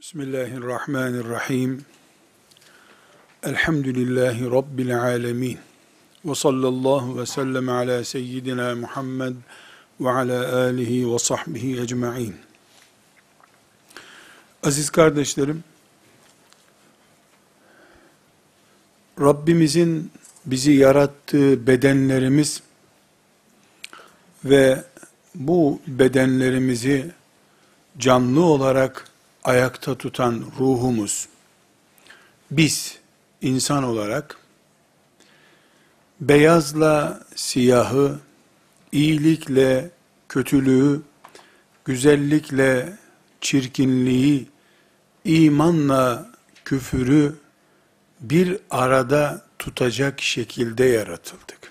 Bismillahirrahmanirrahim. Elhamdülillahi Rabbil alemin. Ve sallallahu ve sellem ala seyyidina Muhammed ve ala alihi ve sahbihi ecma'in. Aziz kardeşlerim, Rabbimizin bizi yarattığı bedenlerimiz ve bu bedenlerimizi canlı olarak ayakta tutan ruhumuz, biz insan olarak beyazla siyahı, iyilikle kötülüğü, güzellikle çirkinliği, imanla küfürü bir arada tutacak şekilde yaratıldık.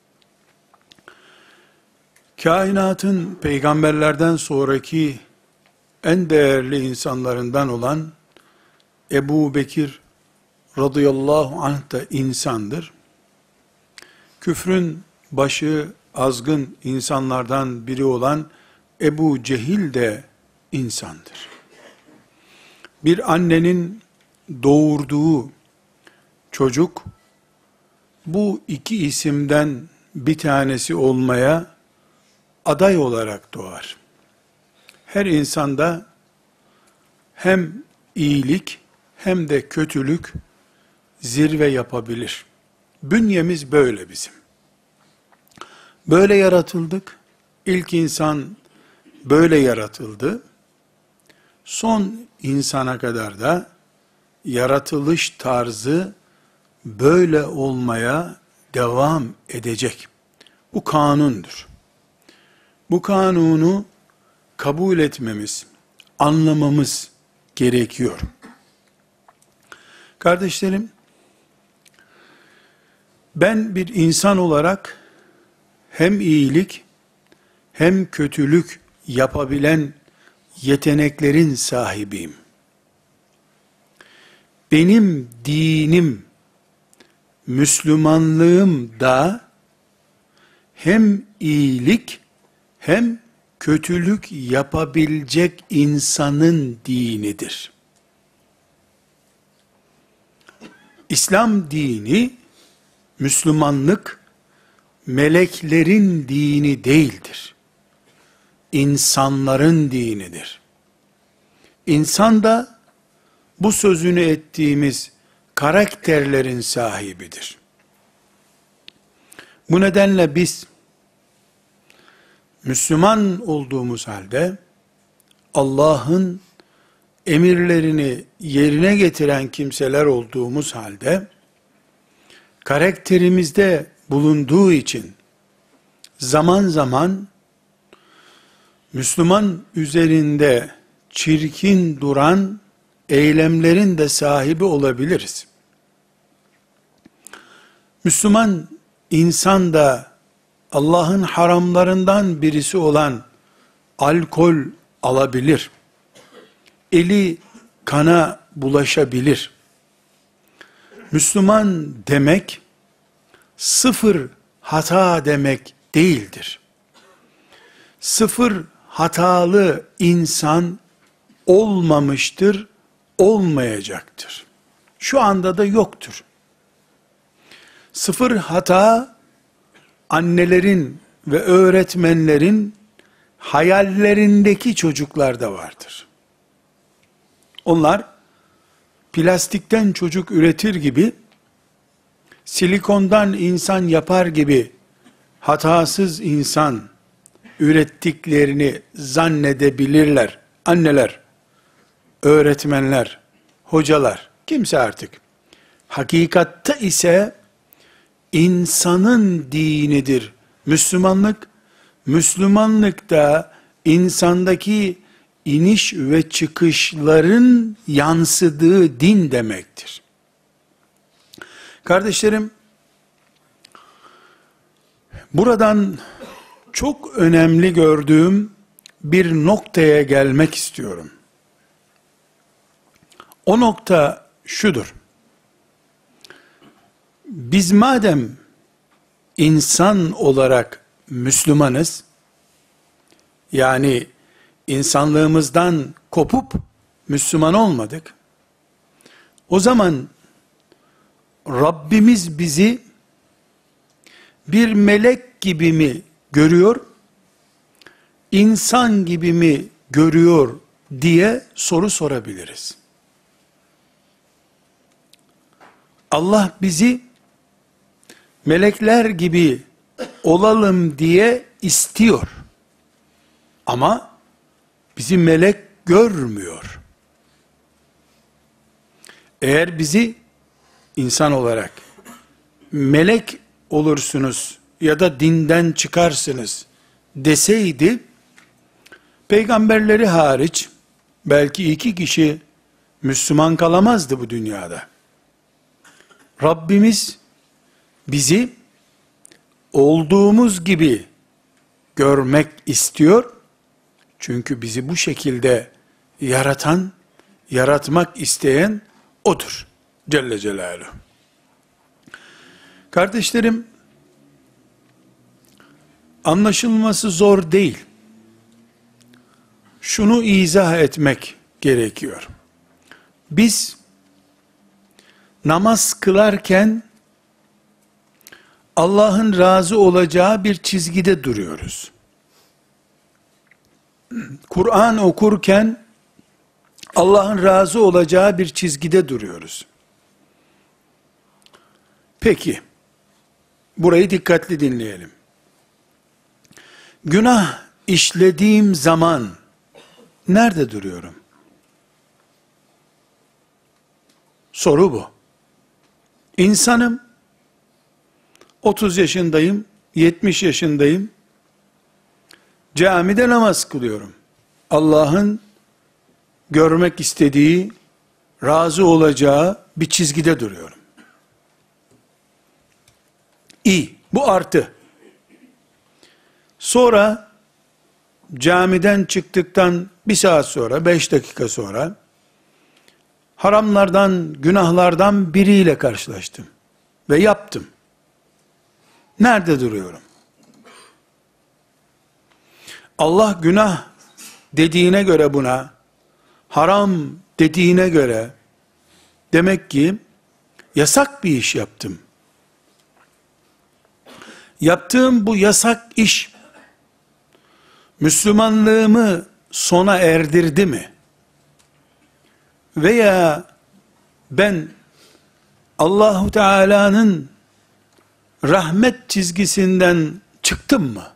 Kainatın peygamberlerden sonraki en değerli insanlarından olan Ebu Bekir radıyallahu anh da insandır. Küfrün başı azgın insanlardan biri olan Ebu Cehil de insandır. Bir annenin doğurduğu çocuk bu iki isimden bir tanesi olmaya aday olarak doğar. Her insanda hem iyilik hem de kötülük zirve yapabilir. Bünyemiz böyle bizim. Böyle yaratıldık. İlk insan böyle yaratıldı. Son insana kadar da yaratılış tarzı böyle olmaya devam edecek. Bu kanundur. Bu kanunu kabul etmemiz, anlamamız gerekiyor. Kardeşlerim, ben bir insan olarak hem iyilik hem kötülük yapabilen yeteneklerin sahibiyim. Benim dinim, Müslümanlığım da hem iyilik hem kötülük yapabilecek insanın dinidir. İslam dini, Müslümanlık, meleklerin dini değildir. İnsanların dinidir. İnsan da bu sözünü ettiğimiz karakterlerin sahibidir. Bu nedenle biz Müslüman olduğumuz halde Allah'ın emirlerini yerine getiren kimseler olduğumuz halde karakterimizde bulunduğu için zaman zaman Müslüman üzerinde çirkin duran eylemlerin de sahibi olabiliriz. Müslüman insan da Allah'ın haramlarından birisi olan alkol alabilir. Eli kana bulaşabilir. Müslüman demek sıfır hata demek değildir. Sıfır hatalı insan olmamıştır, olmayacaktır. Şu anda da yoktur. Sıfır hata annelerin ve öğretmenlerin hayallerindeki çocuklarda vardır. Onlar plastikten çocuk üretir gibi, silikondan insan yapar gibi hatasız insan ürettiklerini zannedebilirler. Anneler, öğretmenler, hocalar, kimse artık. Hakikatte ise insanın dinidir. Müslümanlık, Müslümanlık da insandaki iniş ve çıkışların yansıdığı din demektir. Kardeşlerim, buradan çok önemli gördüğüm bir noktaya gelmek istiyorum. O nokta şudur. Biz madem insan olarak Müslümanız, yani insanlığımızdan kopup Müslüman olmadık. O zaman Rabbimiz bizi bir melek gibi mi görüyor, insan gibi mi görüyor diye soru sorabiliriz. Allah bizi melekler gibi olalım diye istiyor. Ama bizi melek görmüyor. Eğer bizi insan olarak melek olursunuz ya da dinden çıkarsınız deseydi, peygamberleri hariç belki 2 kişi Müslüman kalamazdı bu dünyada. Rabbimiz bizi olduğumuz gibi görmek istiyor. Çünkü bizi bu şekilde yaratan, yaratmak isteyen O'dur. Celle Celaluhu. Kardeşlerim, anlaşılması zor değil. Şunu izah etmek gerekiyor. Biz namaz kılarken Allah'ın razı olacağı bir çizgide duruyoruz. Kur'an okurken Allah'ın razı olacağı bir çizgide duruyoruz. Peki, burayı dikkatli dinleyelim. Günah işlediğim zaman nerede duruyorum? Soru bu. İnsanım, 30 yaşındayım, 70 yaşındayım, camide namaz kılıyorum. Allah'ın görmek istediği, razı olacağı bir çizgide duruyorum. İyi, bu artı. Sonra camiden çıktıktan 1 saat sonra, 5 dakika sonra haramlardan, günahlardan biriyle karşılaştım ve yaptım. Nerede duruyorum? Allah günah dediğine göre buna, haram dediğine göre, demek ki yasak bir iş yaptım. Yaptığım bu yasak iş, Müslümanlığımı sona erdirdi mi? Veya ben Allahu Teala'nın rahmet çizgisinden çıktım mı?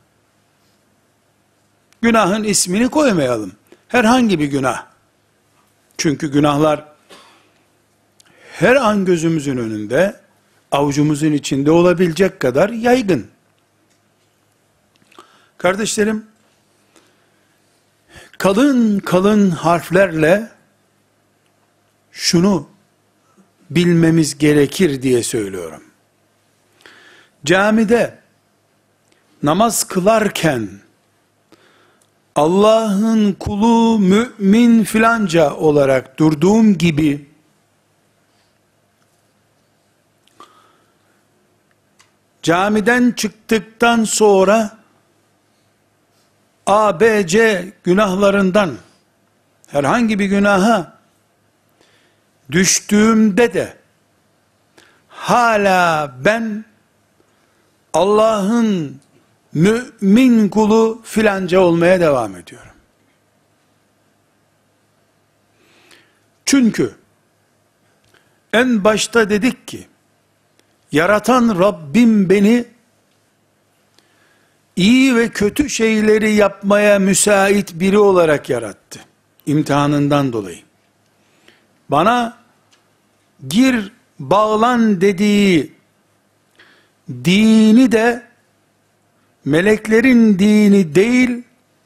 Günahın ismini koymayalım. Herhangi bir günah. Çünkü günahlar her an gözümüzün önünde, avucumuzun içinde olabilecek kadar yaygın. Kardeşlerim, kalın kalın harflerle şunu bilmemiz gerekir diye söylüyorum. Camide namaz kılarken Allah'ın kulu mümin filanca olarak durduğum gibi camiden çıktıktan sonra A, B, C günahlarından herhangi bir günaha düştüğümde de hala ben Allah'ın mümin kulu filanca olmaya devam ediyorum. Çünkü en başta dedik ki, yaratan Rabbim beni iyi ve kötü şeyleri yapmaya müsait biri olarak yarattı. İmtihanından dolayı. Bana gir, bağlan dediği dini de meleklerin dini değil,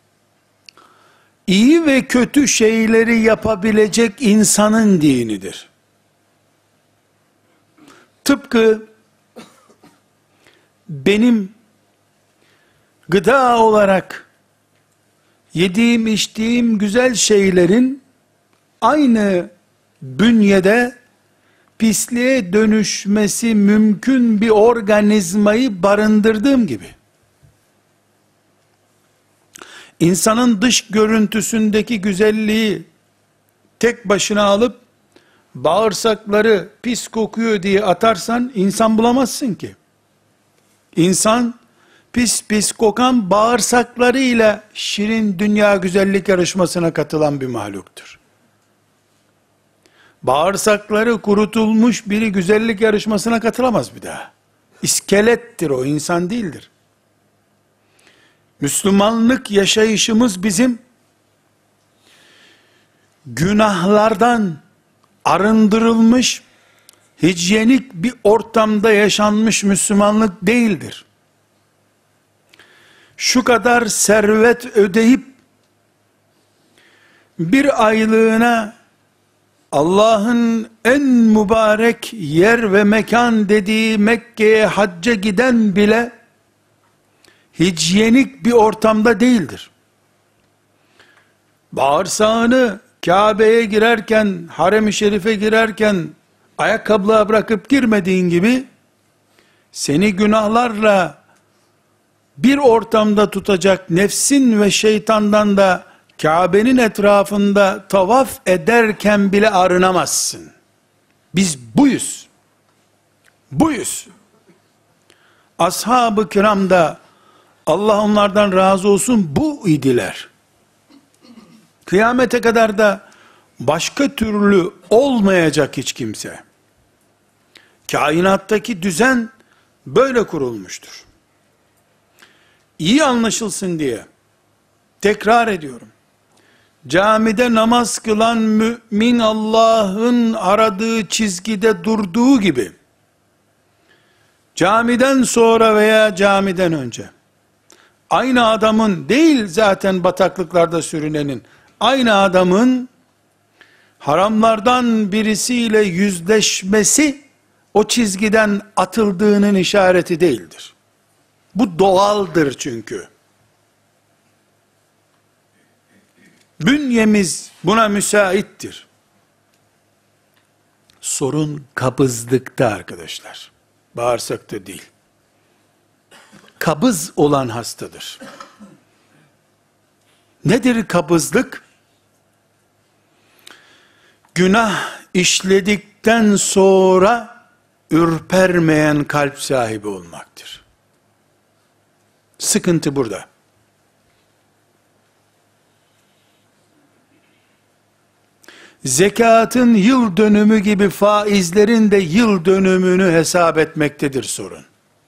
iyi ve kötü şeyleri yapabilecek insanın dinidir. Tıpkı benim gıda olarak yediğim içtiğim güzel şeylerin aynı bünyede pisliğe dönüşmesi mümkün bir organizmayı barındırdığım gibi, insanın dış görüntüsündeki güzelliği tek başına alıp bağırsakları pis kokuyor diye atarsan insan bulamazsın ki. İnsan pis pis kokan bağırsaklarıyla şirin dünya güzellik yarışmasına katılan bir mahluktur. Bağırsakları kurutulmuş biri güzellik yarışmasına katılamaz bir daha. İskelettir o, insan değildir. Müslümanlık yaşayışımız bizim günahlardan arındırılmış, hijyenik bir ortamda yaşanmış Müslümanlık değildir. Şu kadar servet ödeyip bir aylığına Allah'ın en mübarek yer ve mekan dediği Mekke'ye hacca giden bile hijyenik bir ortamda değildir. Bağırsağını Kabe'ye girerken, Harem-i Şerif'e girerken ayakkabılığa bırakıp girmediğin gibi seni günahlarla bir ortamda tutacak nefsin ve şeytandan da Kabe'nin etrafında tavaf ederken bile arınamazsın. Biz buyuz. Buyuz. Ashab-ı kiram da Allah onlardan razı olsun bu idiler. Kıyamete kadar da başka türlü olmayacak hiç kimse. Kainattaki düzen böyle kurulmuştur. İyi anlaşılsın diye tekrar ediyorum. Camide namaz kılan mümin Allah'ın aradığı çizgide durduğu gibi camiden sonra veya camiden önce aynı adamın değil, zaten bataklıklarda sürünenin, aynı adamın haramlardan birisiyle yüzleşmesi o çizgiden atıldığının işareti değildir. Bu doğaldır çünkü. Bünyemiz buna müsaittir. Sorun kabızlıkta arkadaşlar. Bağırsakta değil. Kabız olan hastadır. Nedir kabızlık? Günah işledikten sonra ürpermeyen kalp sahibi olmaktır. Sıkıntı burada. Zekatın yıl dönümü gibi faizlerin de yıl dönümünü hesap etmektedir sorun.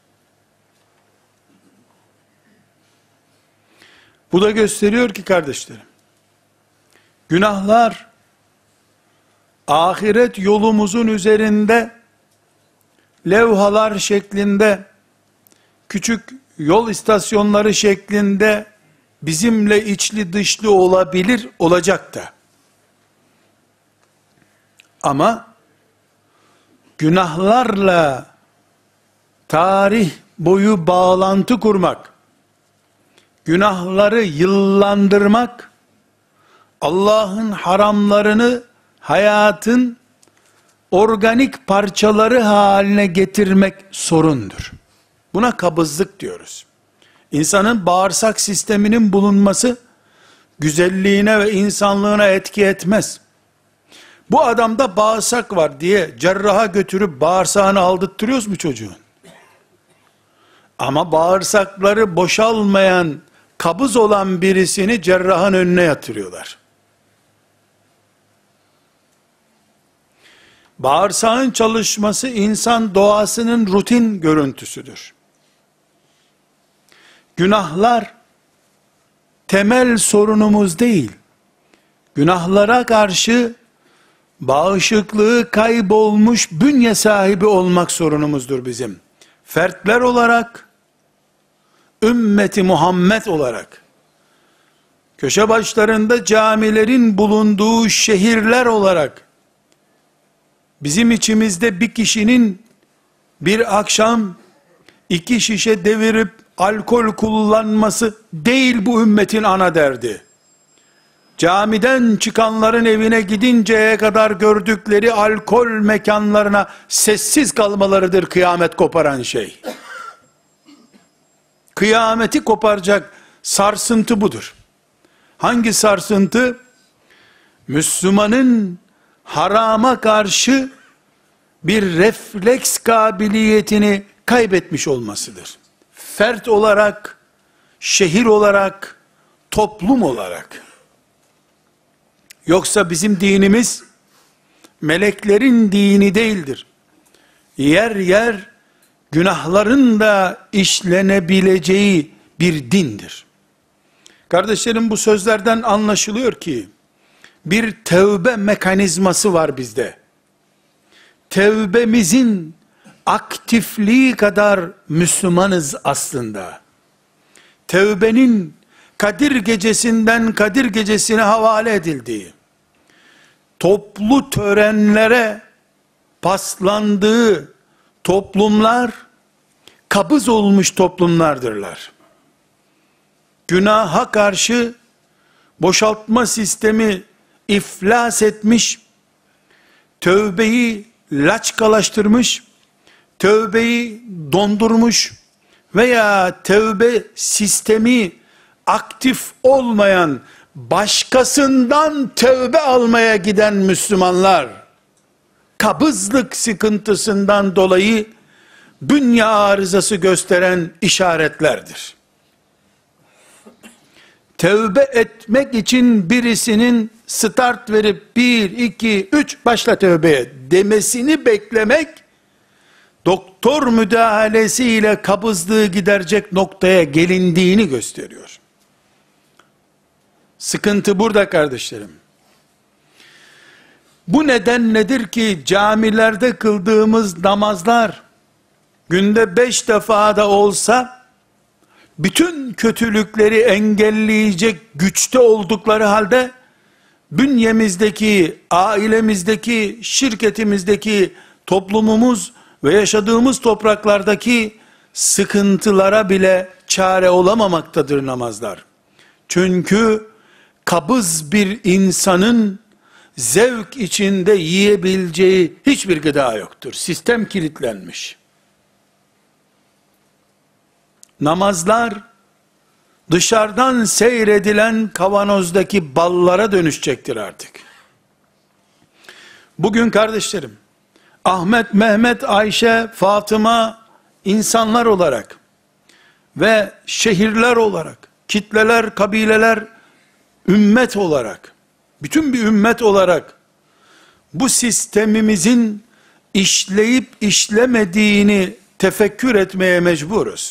Bu da gösteriyor ki kardeşlerim, günahlar ahiret yolumuzun üzerinde levhalar şeklinde, küçük yol istasyonları şeklinde bizimle içli dışlı olabilir, olacak da. Ama günahlarla tarih boyu bağlantı kurmak, günahları yıllandırmak, Allah'ın haramlarını hayatın organik parçaları haline getirmek sorundur. Buna kabızlık diyoruz. İnsanın bağırsak sisteminin bulunması güzelliğine ve insanlığına etki etmez. Bu adamda bağırsak var diye cerraha götürüp bağırsağını aldırttırıyoruz mu çocuğun? Ama bağırsakları boşalmayan, kabız olan birisini cerrahın önüne yatırıyorlar. Bağırsağın çalışması insan doğasının rutin görüntüsüdür. Günahlar temel sorunumuz değil. Günahlara karşı bağışıklığı kaybolmuş bünye sahibi olmak sorunumuzdur bizim. Fertler olarak, ümmeti Muhammed olarak, köşe başlarında camilerin bulunduğu şehirler olarak, bizim içimizde bir kişinin bir akşam 2 şişe devirip alkol kullanması değil bu ümmetin ana derdi. Camiden çıkanların evine gidinceye kadar gördükleri alkol mekanlarına sessiz kalmalarıdır kıyamet koparan şey. Kıyameti koparacak sarsıntı budur. Hangi sarsıntı? Müslümanın harama karşı bir refleks kabiliyetini kaybetmiş olmasıdır. Fert olarak, şehir olarak, toplum olarak. Yoksa bizim dinimiz meleklerin dini değildir. Yer yer günahların da işlenebileceği bir dindir. Kardeşlerim, bu sözlerden anlaşılıyor ki bir tevbe mekanizması var bizde. Tevbemizin aktifliği kadar Müslümanız aslında. Tevbenin Kadir gecesinden Kadir gecesine havale edildiği, toplu törenlere paslandığı toplumlar, kabız olmuş toplumlardırlar. Günaha karşı boşaltma sistemi iflas etmiş, tövbeyi laçkalaştırmış, tövbeyi dondurmuş veya tövbe sistemi aktif olmayan, başkasından tövbe almaya giden Müslümanlar, kabızlık sıkıntısından dolayı bünye arızası gösteren işaretlerdir. Tevbe etmek için birisinin start verip 1, 2, 3 başla tövbeye demesini beklemek, doktor müdahalesiyle kabızlığı giderecek noktaya gelindiğini gösteriyor. Sıkıntı burada kardeşlerim. Bu neden nedir ki camilerde kıldığımız namazlar, günde 5 defa da olsa, bütün kötülükleri engelleyecek güçte oldukları halde, bünyemizdeki, ailemizdeki, şirketimizdeki, toplumumuz ve yaşadığımız topraklardaki sıkıntılara bile çare olamamaktadır namazlar. Çünkü kabız bir insanın zevk içinde yiyebileceği hiçbir gıda yoktur. Sistem kilitlenmiş. Namazlar dışarıdan seyredilen kavanozdaki ballara dönüşecektir artık. Bugün kardeşlerim, Ahmet, Mehmet, Ayşe, Fatıma insanlar olarak ve şehirler olarak, kitleler, kabileler, ümmet olarak, bütün bir ümmet olarak bu sistemimizin işleyip işlemediğini tefekkür etmeye mecburuz.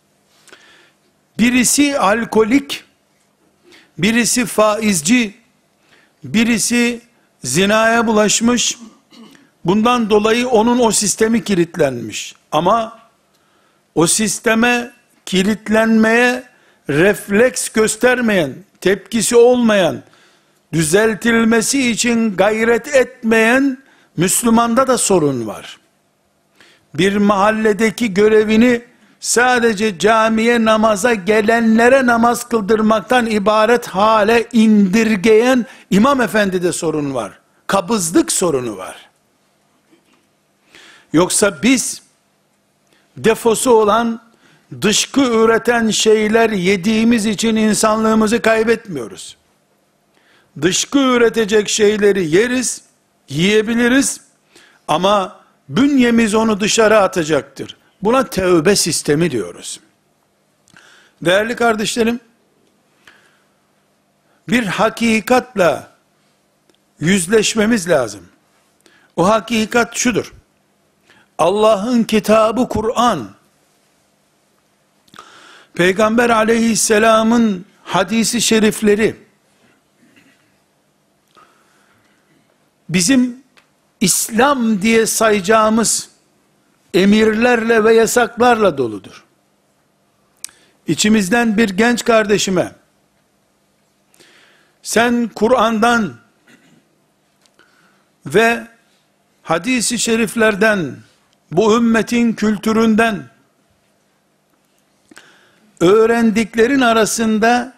Birisi alkolik, birisi faizci, birisi zinaya bulaşmış, bundan dolayı onun o sistemi kilitlenmiş. Ama o sisteme kilitlenmeye refleks göstermeyen, tepkisi olmayan, düzeltilmesi için gayret etmeyen Müslümanda da sorun var. Bir mahalledeki görevini sadece camiye namaza gelenlere namaz kıldırmaktan ibaret hale indirgeyen imam efendide sorun var. Kabızlık sorunu var. Yoksa biz defosu olan, dışkı üreten şeyler yediğimiz için insanlığımızı kaybetmiyoruz. Dışkı üretecek şeyleri yeriz, yiyebiliriz ama bünyemiz onu dışarı atacaktır. Buna tevbe sistemi diyoruz. Değerli kardeşlerim, bir hakikatla yüzleşmemiz lazım. O hakikat şudur: Allah'ın kitabı Kur'an, Peygamber aleyhisselamın hadisi şerifleri, bizim İslam diye sayacağımız emirlerle ve yasaklarla doludur. İçimizden bir genç kardeşime, sen Kur'an'dan ve hadis-i şeriflerden, bu ümmetin kültüründen öğrendiklerin arasında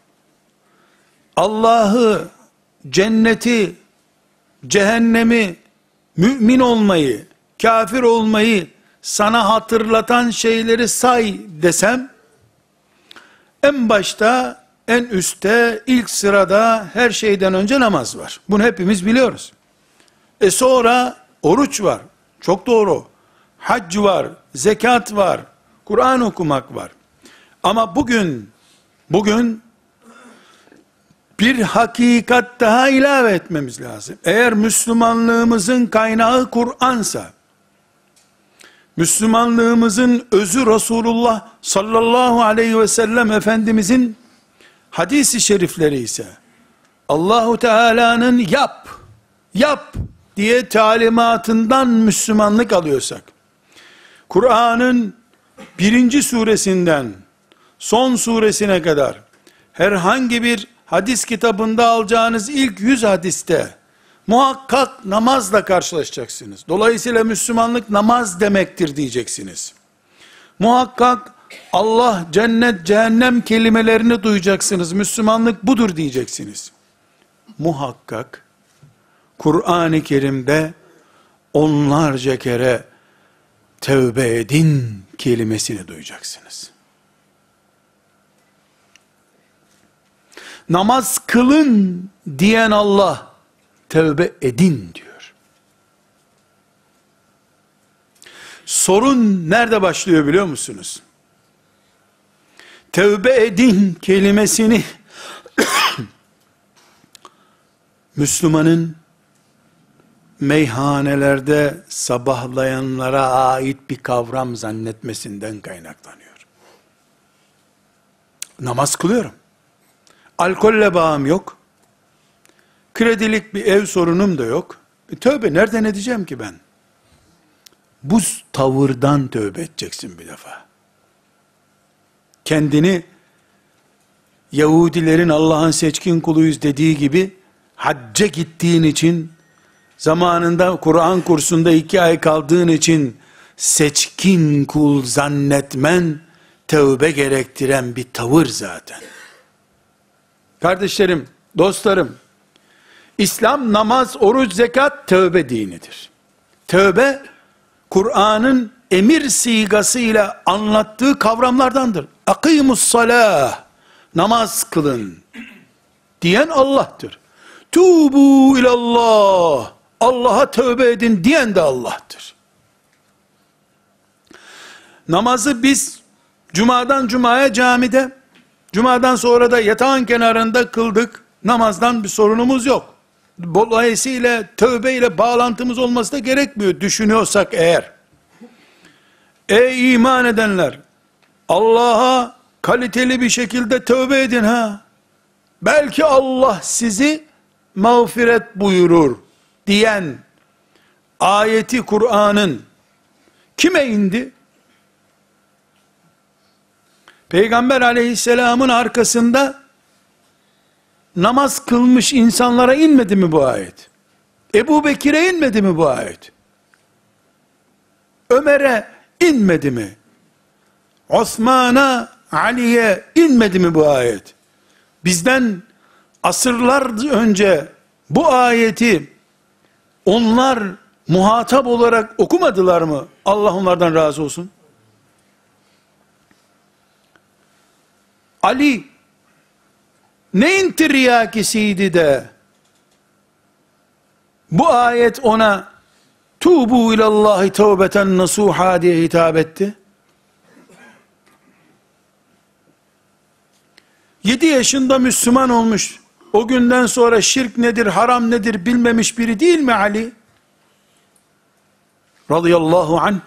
Allah'ı, cenneti, cehennemi, mümin olmayı, kafir olmayı sana hatırlatan şeyleri say desem, en başta en üstte, ilk sırada her şeyden önce namaz var. Bunu hepimiz biliyoruz. Sonra oruç var. Çok doğru. Hac var, zekat var, Kur'an okumak var. Ama bugün bir hakikat daha ilave etmemiz lazım. Eğer Müslümanlığımızın kaynağı Kur'ansa, Müslümanlığımızın özü Resulullah sallallahu aleyhi ve sellem Efendimizin hadis-i şerifleri ise, Allahu Teala'nın yap diye talimatından Müslümanlık alıyorsak, Kur'an'ın 1. suresinden son suresine kadar herhangi bir hadis kitabında alacağınız ilk 100 hadiste muhakkak namazla karşılaşacaksınız. Dolayısıyla Müslümanlık namaz demektir diyeceksiniz. Muhakkak Allah, cennet, cehennem kelimelerini duyacaksınız. Müslümanlık budur diyeceksiniz. Muhakkak Kur'an-ı Kerim'de onlarca kere tevbe edin kelimesini duyacaksınız. Namaz kılın diyen Allah, tevbe edin diyor. Sorun nerede başlıyor biliyor musunuz? Tevbe edin kelimesini Müslümanın meyhanelerde sabahlayanlara ait bir kavram zannetmesinden kaynaklanıyor. Namaz kılıyorum. Alkolle bağım yok. Kredilik bir ev sorunum da yok. Tövbe nereden edeceğim ki ben? Bu tavırdan tövbe edeceksin bir defa. Kendini Yahudilerin Allah'ın seçkin kuluyuz dediği gibi hacca gittiğin için, zamanında Kur'an kursunda 2 ay kaldığın için seçkin kul zannetmen, tövbe gerektiren bir tavır zaten. Kardeşlerim, dostlarım, İslam namaz, oruç, zekat tövbe dinidir. Tövbe, Kur'an'ın emir sigasıyla anlattığı kavramlardandır. Akimus salah, namaz kılın diyen Allah'tır. Tubu ilallah, Allah'a tövbe edin diyen de Allah'tır. Namazı biz cumadan cumaya camide, cumadan sonra da yatağın kenarında kıldık. Namazdan bir sorunumuz yok. Dolayısıyla tövbe ile bağlantımız olması da gerekmiyor düşünüyorsak eğer. Ey iman edenler, Allah'a kaliteli bir şekilde tövbe edin ha. Belki Allah sizi mağfiret buyurur diyen ayeti Kur'an'ın kime indi? Peygamber aleyhisselamın arkasında namaz kılmış insanlara inmedi mi bu ayet? Ebu Bekir'e inmedi mi bu ayet? Ömer'e inmedi mi? Osman'a, Ali'ye inmedi mi bu ayet? Bizden asırlar önce bu ayeti onlar muhatap olarak okumadılar mı? Allah onlardan razı olsun. Ali neyin tiryakisiydi de bu ayet ona tubu ilallahi tevbeten nasuha diye hitap etti? 7 yaşında Müslüman olmuş, o günden sonra şirk nedir, haram nedir bilmemiş biri değil mi Ali? Radıyallahu anh.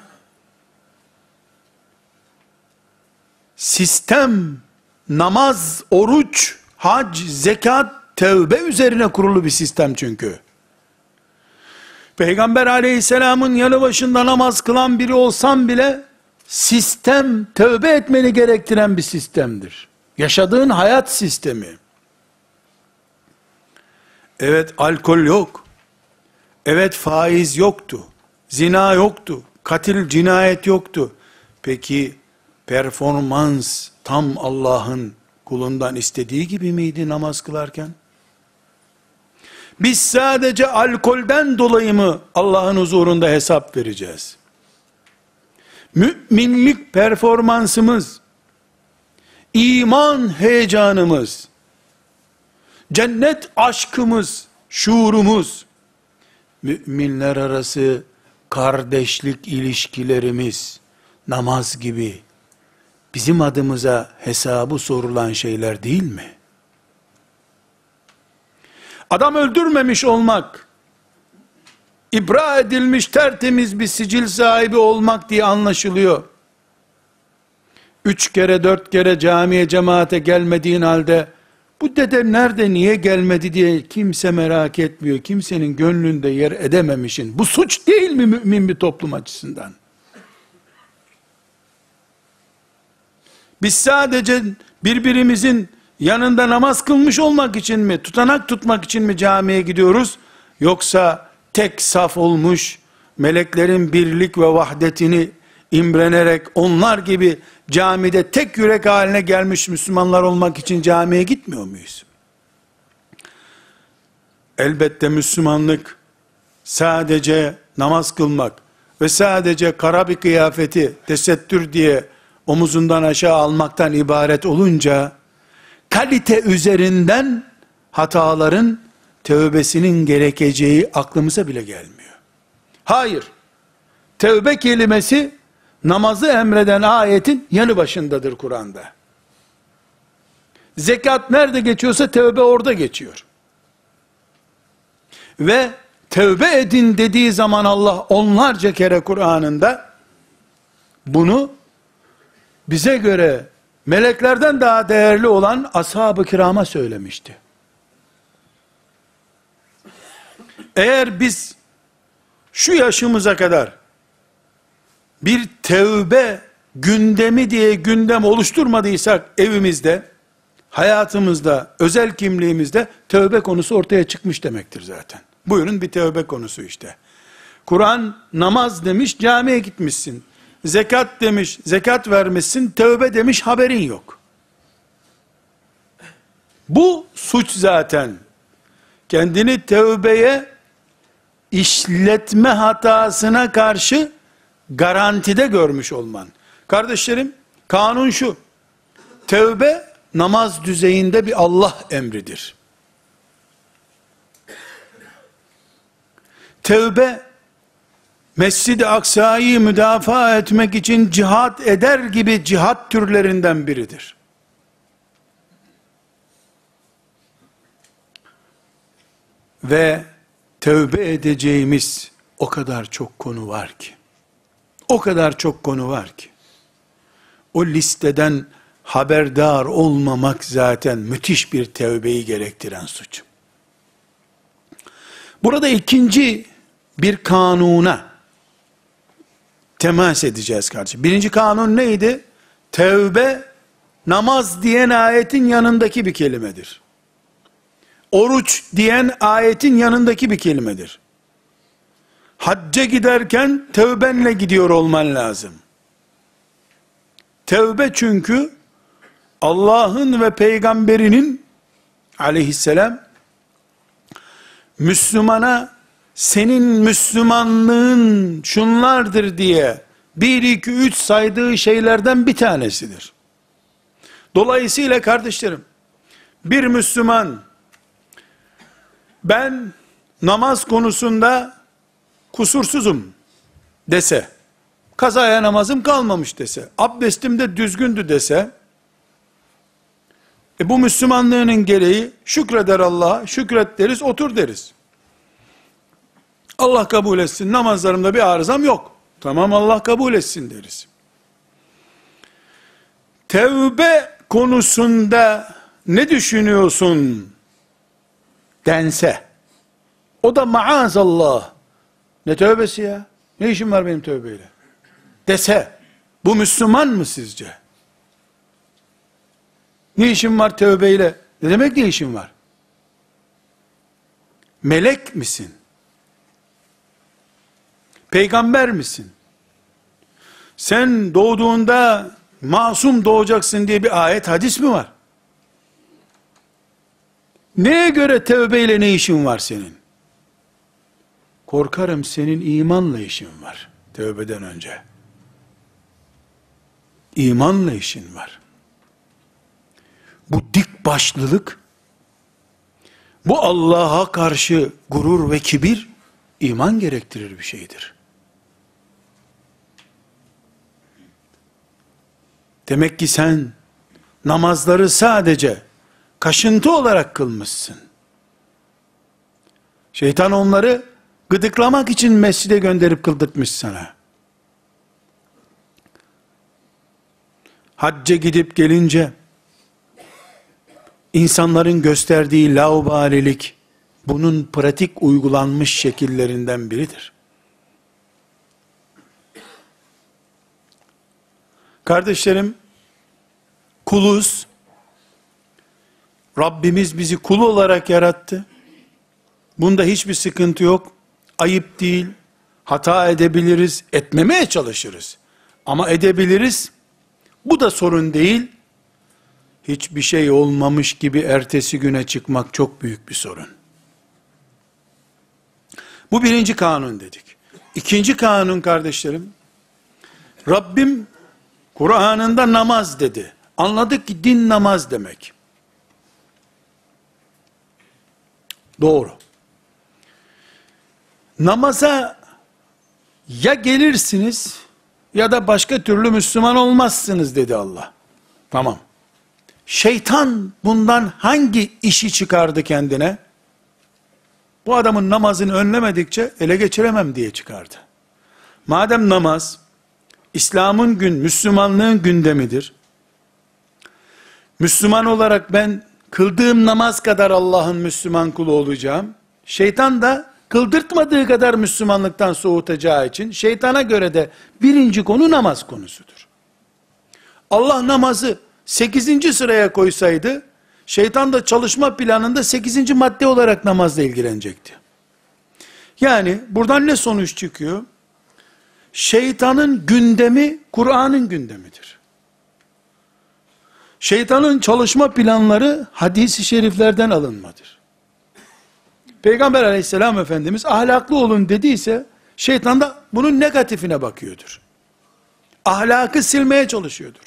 Sistem, namaz, oruç, hac, zekat, tevbe üzerine kurulu bir sistem çünkü. Peygamber aleyhisselamın yanı başında namaz kılan biri olsam bile, sistem, tevbe etmeni gerektiren bir sistemdir. Yaşadığın hayat sistemi. Evet, alkol yok. Evet, faiz yoktu. Zina yoktu. Katil, cinayet yoktu. Peki, performans tam Allah'ın kulundan istediği gibi miydi namaz kılarken? Biz sadece alkolden dolayı mı Allah'ın huzurunda hesap vereceğiz? Müminlik performansımız, iman heyecanımız, cennet aşkımız, şuurumuz, müminler arası kardeşlik ilişkilerimiz, namaz gibi bizim adımıza hesabı sorulan şeyler değil mi? Adam öldürmemiş olmak, ibra edilmiş tertemiz bir sicil sahibi olmak diye anlaşılıyor. 3 kere 4 kere camiye cemaate gelmediğin halde, bu dede nerede niye gelmedi diye kimse merak etmiyor. Kimsenin gönlünde yer edememişin. Bu suç değil mi mümin bir toplum açısından? Biz sadece birbirimizin yanında namaz kılmış olmak için mi, tutanak tutmak için mi camiye gidiyoruz? Yoksa tek saf olmuş, meleklerin birlik ve vahdetini imrenerek onlar gibi camide tek yürek haline gelmiş Müslümanlar olmak için camiye gitmiyor muyuz? Elbette Müslümanlık sadece namaz kılmak ve sadece kara bir kıyafeti tesettür diye omuzundan aşağı almaktan ibaret olunca, kalite üzerinden hataların tövbesinin gerekeceği aklımıza bile gelmiyor. Hayır, tövbe kelimesi namazı emreden ayetin yanı başındadır Kur'an'da. Zekat nerede geçiyorsa tövbe orada geçiyor. Ve tövbe edin dediği zaman Allah onlarca kere Kur'an'ında bunu bize göre meleklerden daha değerli olan ashab-ı kirama söylemişti. Eğer biz şu yaşımıza kadar bir tevbe gündemi diye gündem oluşturmadıysak evimizde, hayatımızda, özel kimliğimizde tövbe konusu ortaya çıkmış demektir zaten. Buyurun bir tövbe konusu işte. Kur'an namaz demiş, camiye gitmişsin. Zekat demiş, zekat vermişsin. Tövbe demiş, haberin yok. Bu suç zaten. Kendini tövbeye işletme hatasına karşı garantide görmüş olman. Kardeşlerim, kanun şu: tövbe namaz düzeyinde bir Allah emridir. Tövbe Mescid-i Aksa'yı müdafaa etmek için cihat eder gibi cihat türlerinden biridir. Ve tövbe edeceğimiz o kadar çok konu var ki, o kadar çok konu var ki, o listeden haberdar olmamak zaten müthiş bir tövbeyi gerektiren suç. Burada ikinci bir kanuna temas edeceğiz kardeşim. Birinci kanun neydi? Tevbe, namaz diyen ayetin yanındaki bir kelimedir. Oruç diyen ayetin yanındaki bir kelimedir. Hacca giderken tevbenle gidiyor olman lazım. Tevbe çünkü Allah'ın ve peygamberinin aleyhisselam Müslümana senin Müslümanlığın şunlardır diye 1, 2, 3 saydığı şeylerden bir tanesidir. Dolayısıyla kardeşlerim, bir Müslüman ben namaz konusunda kusursuzum dese, kazaya namazım kalmamış dese, abdestim de düzgündü dese, bu Müslümanlığının gereği şükreder Allah'a, şükret deriz, otur deriz. Allah kabul etsin, namazlarımda bir arızam yok. Tamam, Allah kabul etsin deriz. Tevbe konusunda ne düşünüyorsun dense, o da maazallah, ne tövbesi ya, ne işim var benim tövbeyle dese, bu Müslüman mı sizce? Ne işin var tövbeyle? Ne demek ne işin var? Melek misin? Peygamber misin? Sen doğduğunda masum doğacaksın diye bir ayet, hadis mi var? Neye göre tövbeyle ne işin var senin? Korkarım senin imanla işin var tövbeden önce. İmanla işin var. Bu dik başlılık Bu Allah'a karşı gurur ve kibir iman gerektirir bir şeydir. Demek ki sen namazları sadece kaşıntı olarak kılmışsın. Şeytan onları gıdıklamak için mescide gönderip kıldırtmış sana. Hacca gidip gelince insanların gösterdiği laubalilik bunun pratik uygulanmış şekillerinden biridir. Kardeşlerim, kuluz. Rabbimiz bizi kul olarak yarattı. Bunda hiçbir sıkıntı yok. Ayıp değil. Hata edebiliriz, etmemeye çalışırız. Ama edebiliriz. Bu da sorun değil. Hiçbir şey olmamış gibi ertesi güne çıkmak çok büyük bir sorun. Bu birinci kanun dedik. İkinci kanun kardeşlerim, Rabbim Kur'an'ında namaz dedi. Anladık ki din namaz demek. Doğru. Namaza ya gelirsiniz ya da başka türlü Müslüman olmazsınız dedi Allah. Tamam. Şeytan bundan hangi işi çıkardı kendine? Bu adamın namazını önlemedikçe ele geçiremem diye çıkardı. Madem namaz İslam'ın Müslümanlığın gündemidir. Müslüman olarak ben kıldığım namaz kadar Allah'ın Müslüman kulu olacağım. Şeytan da kıldırtmadığı kadar Müslümanlıktan soğutacağı için şeytana göre de birinci konu namaz konusudur. Allah namazı 8. sıraya koysaydı, şeytan da çalışma planında 8. madde olarak namazla ilgilenecekti. Yani buradan ne sonuç çıkıyor? Şeytanın gündemi Kur'an'ın gündemidir. Şeytanın çalışma planları hadis-i şeriflerden alınmadır. Peygamber aleyhisselam Efendimiz ahlaklı olun dediyse, şeytan da bunun negatifine bakıyordur. Ahlakı silmeye çalışıyordur.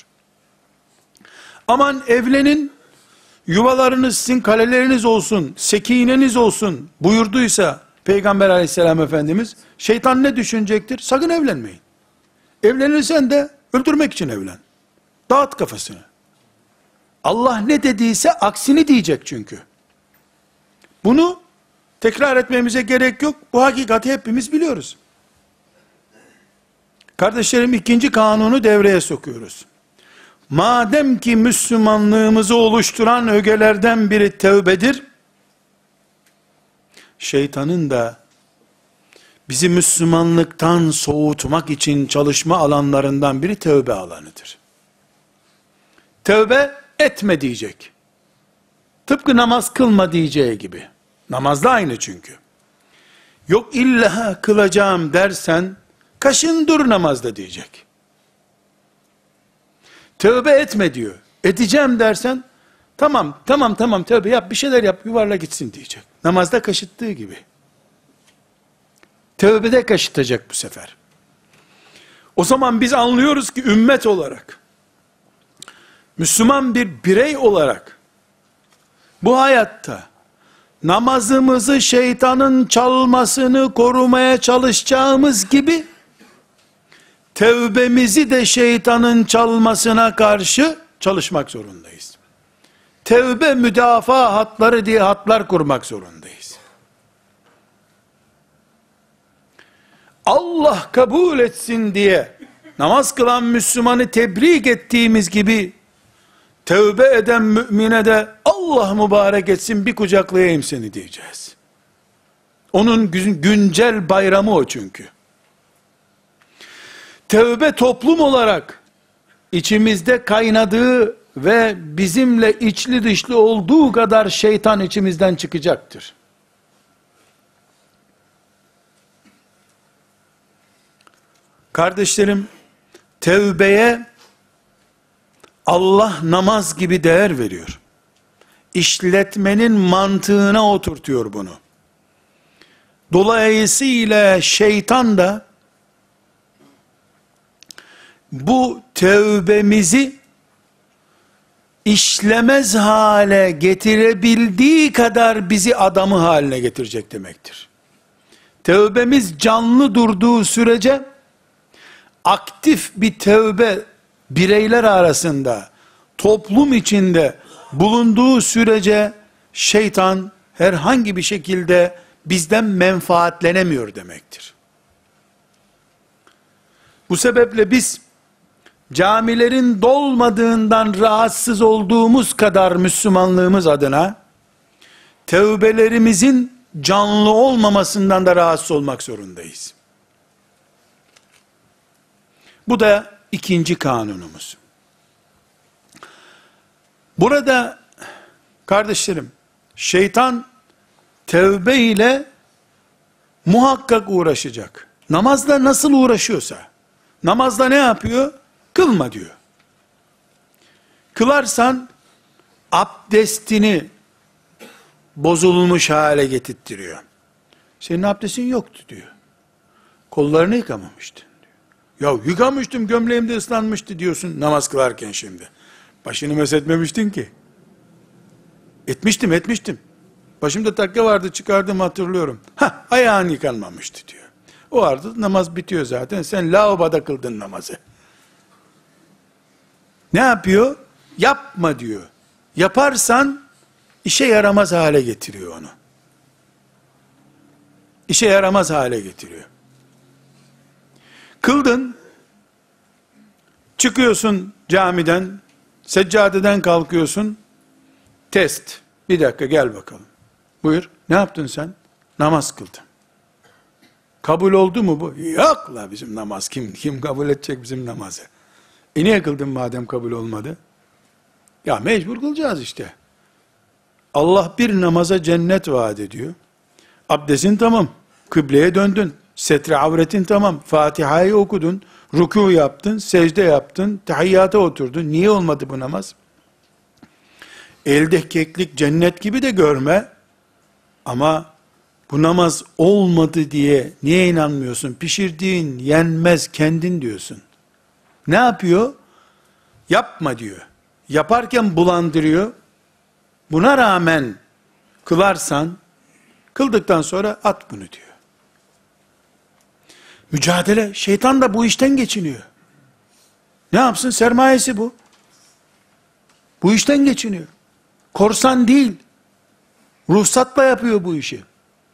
Aman evlenin, yuvalarınız sizin kaleleriniz olsun, sekineniz olsun buyurduysa Peygamber aleyhisselam Efendimiz, şeytan ne düşünecektir? Sakın evlenmeyin. Evlenirsen de öldürmek için evlen. Dağıt kafasını. Allah ne dediyse aksini diyecek çünkü. Bunu tekrar etmemize gerek yok. Bu hakikati hepimiz biliyoruz. Kardeşlerim, ikinci kanunu devreye sokuyoruz. Madem ki Müslümanlığımızı oluşturan ögelerden biri tevbedir, şeytanın da bizi Müslümanlıktan soğutmak için çalışma alanlarından biri tevbe alanıdır. Tevbe etme diyecek. Tıpkı namaz kılma diyeceği gibi. Namaz da aynı çünkü. Yok illa kılacağım dersen, kaşın dur namazda diyecek. Tövbe etme diyor. Edeceğim dersen, tamam tövbe yap, bir şeyler yap, yuvarla gitsin diyecek. Namazda kaşıttığı gibi. Tövbede kaşıtacak bu sefer. O zaman biz anlıyoruz ki ümmet olarak, Müslüman bir birey olarak, bu hayatta, namazımızı şeytanın çalmasını korumaya çalışacağımız gibi, tevbemizi de şeytanın çalmasına karşı çalışmak zorundayız. Tevbe müdafaa hatları diye hatlar kurmak zorundayız. Allah kabul etsin diye namaz kılan Müslümanı tebrik ettiğimiz gibi, tevbe eden mümine de Allah mübarek etsin, bir kucaklayayım seni diyeceğiz. Onun güncel bayramı o çünkü. Tevbe toplum olarak içimizde kaynadığı ve bizimle içli dışlı olduğu kadar şeytan içimizden çıkacaktır. Kardeşlerim, tevbeye Allah namaz gibi değer veriyor. İşletmenin mantığına oturtuyor bunu. Dolayısıyla şeytan da bu tevbemizi işlemez hale getirebildiği kadar bizi adamı haline getirecek demektir. Tevbemiz canlı durduğu sürece, aktif bir tevbe bireyler arasında, toplum içinde bulunduğu sürece, şeytan herhangi bir şekilde bizden menfaatlenemiyor demektir. Bu sebeple biz, camilerin dolmadığından rahatsız olduğumuz kadar Müslümanlığımız adına, tevbelerimizin canlı olmamasından da rahatsız olmak zorundayız. Bu da ikinci kanunumuz. Burada kardeşlerim, şeytan tevbe ile muhakkak uğraşacak. Namazla nasıl uğraşıyorsa, namazda ne yapıyor? Kılma diyor. Kılarsan abdestini bozulmuş hale getirtiyor. Senin abdestin yoktu diyor. Kollarını yıkamamıştın diyor. Ya yıkamıştım, gömleğim de ıslanmıştı diyorsun namaz kılarken şimdi. Başını mesetmemiştin ki. Etmiştim. Başımda takke vardı, çıkardım hatırlıyorum. Ayağın yıkanmamıştı diyor. O arada namaz bitiyor zaten. Sen lavaboda kıldın namazı. Ne yapıyor? Yapma diyor. Yaparsan işe yaramaz hale getiriyor onu. İşe yaramaz hale getiriyor. Kıldın, çıkıyorsun camiden, seccadeden kalkıyorsun, test. Bir dakika gel bakalım. Buyur, ne yaptın sen? Namaz kıldın. Kabul oldu mu bu? Yok la bizim namaz, kim kabul edecek bizim namazı? Niye kıldın madem kabul olmadı? Ya mecbur kılacağız işte. Allah bir namaza cennet vaat ediyor. Abdestin tamam, kıbleye döndün, setre avretin tamam, Fatiha'yı okudun, rükû yaptın, secde yaptın, tahiyyata oturdun. Niye olmadı bu namaz? Elde keklik cennet gibi de görme, ama bu namaz olmadı diye niye inanmıyorsun? Pişirdiğin yenmez, kendin diyorsun. Ne yapıyor? Yapma diyor. Yaparken bulandırıyor. Buna rağmen kılarsan, kıldıktan sonra at bunu diyor. Mücadele, şeytan da bu işten geçiniyor. Ne yapsın? Sermayesi bu. Bu işten geçiniyor. Korsan değil. Ruhsatla yapıyor bu işi.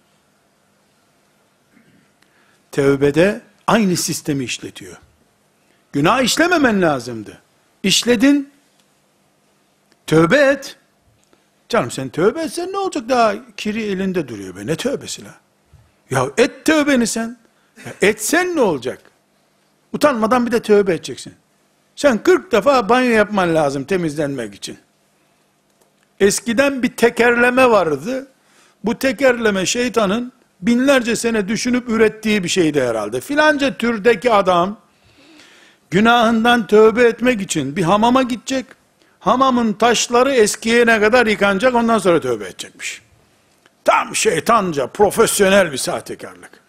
Tevbede aynı sistemi işletiyor. Günah işlememen lazımdı. İşledin, tövbe et. Canım sen tövbe etsen ne olacak, daha kiri elinde duruyor be, ne tövbesi la? Ya et tövbeni sen. Ya etsen ne olacak? Utanmadan bir de tövbe edeceksin. Sen 40 defa banyo yapman lazım temizlenmek için. Eskiden bir tekerleme vardı. Bu tekerleme şeytanın binlerce sene düşünüp ürettiği bir şeydi herhalde. Filanca türdeki adam günahından tövbe etmek için bir hamama gidecek. Hamamın taşları eskiyene kadar yıkanacak, ondan sonra tövbe edecekmiş. Tam şeytanca, profesyonel bir sahtekarlık.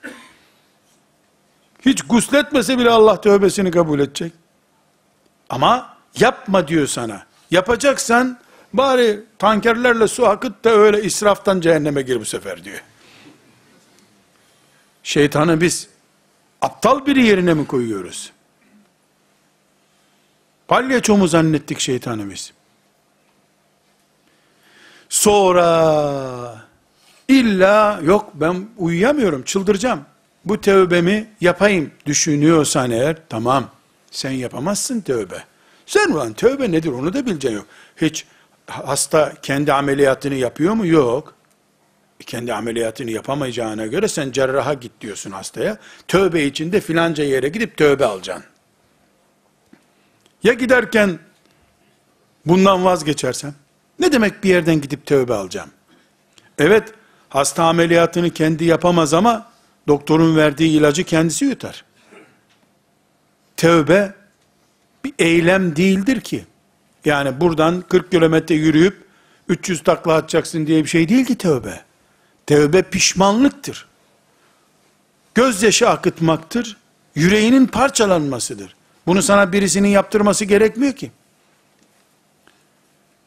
Hiç gusletmese bile Allah tövbesini kabul edecek. Ama yapma diyor sana. Yapacaksan bari tankerlerle su akıt da öyle israftan cehenneme gir bu sefer diyor. Şeytanı biz aptal biri yerine mi koyuyoruz? Palyaço mu zannettik şeytanı biz? Sonra illa yok ben uyuyamıyorum, çıldıracağım, bu tövbemi yapayım düşünüyorsan eğer, tamam sen yapamazsın tövbe. Sen ulan tövbe nedir onu da bileceksin yok. Hiç hasta kendi ameliyatını yapıyor mu? Yok. Kendi ameliyatını yapamayacağına göre sen cerraha git diyorsun hastaya. Tövbe için de filanca yere gidip tövbe alacaksın. Ya giderken bundan vazgeçersem? Ne demek bir yerden gidip tövbe alacağım? Evet, hasta ameliyatını kendi yapamaz ama doktorun verdiği ilacı kendisi yutar. Tövbe bir eylem değildir ki. Yani buradan 40 kilometre yürüyüp 300 takla atacaksın diye bir şey değil ki tövbe. Tövbe pişmanlıktır. Gözyaşı akıtmaktır. Yüreğinin parçalanmasıdır. Bunu sana birisinin yaptırması gerekmiyor ki.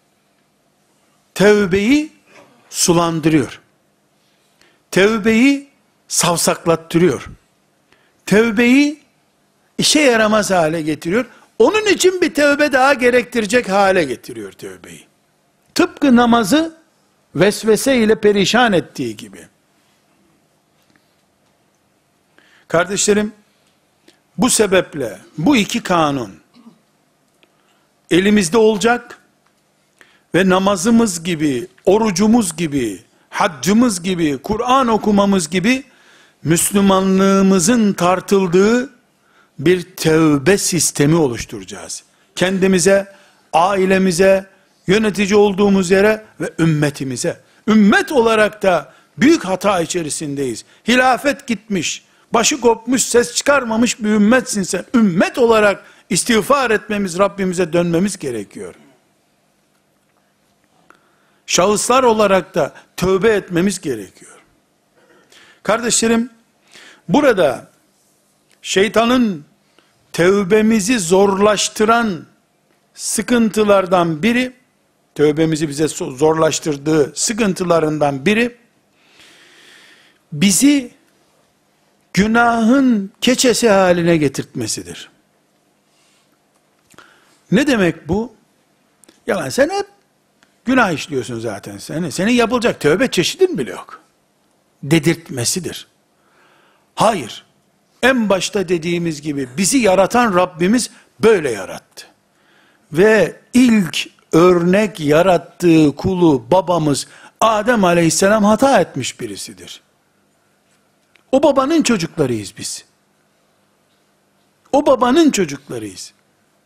tevbeyi sulandırıyor. Tevbeyi savsaklattırıyor. Tevbeyi işe yaramaz hale getiriyor. Onun için bir tevbe daha gerektirecek hale getiriyor tevbeyi. Tıpkı namazı vesvese ile perişan ettiği gibi. Kardeşlerim, bu sebeple bu iki kanun elimizde olacak ve namazımız gibi, orucumuz gibi, haccımız gibi, Kur'an okumamız gibi Müslümanlığımızın tartıldığı bir tevbe sistemi oluşturacağız. Kendimize, ailemize, yönetici olduğumuz yere ve ümmetimize. Ümmet olarak da büyük hata içerisindeyiz. Hilafet gitmiş, başı kopmuş, ses çıkarmamış bir ümmetsin sen. Ümmet olarak istiğfar etmemiz, Rabbimize dönmemiz gerekiyor. Şahıslar olarak da tövbe etmemiz gerekiyor. Kardeşlerim, burada şeytanın tövbemizi zorlaştıran sıkıntılardan biri, tövbemizi bize zorlaştırdığı sıkıntılarından biri, bizi günahın keçesi haline getirtmesidir. Ne demek bu? Ya sen hep günah işliyorsun zaten. Senin yapılacak tövbe çeşidin bile yok dedirtmesidir. Hayır. En başta dediğimiz gibi bizi yaratan Rabbimiz böyle yarattı. Ve ilk örnek yarattığı kulu babamız Adem Aleyhisselam hata etmiş birisidir. O babanın çocuklarıyız biz. O babanın çocuklarıyız.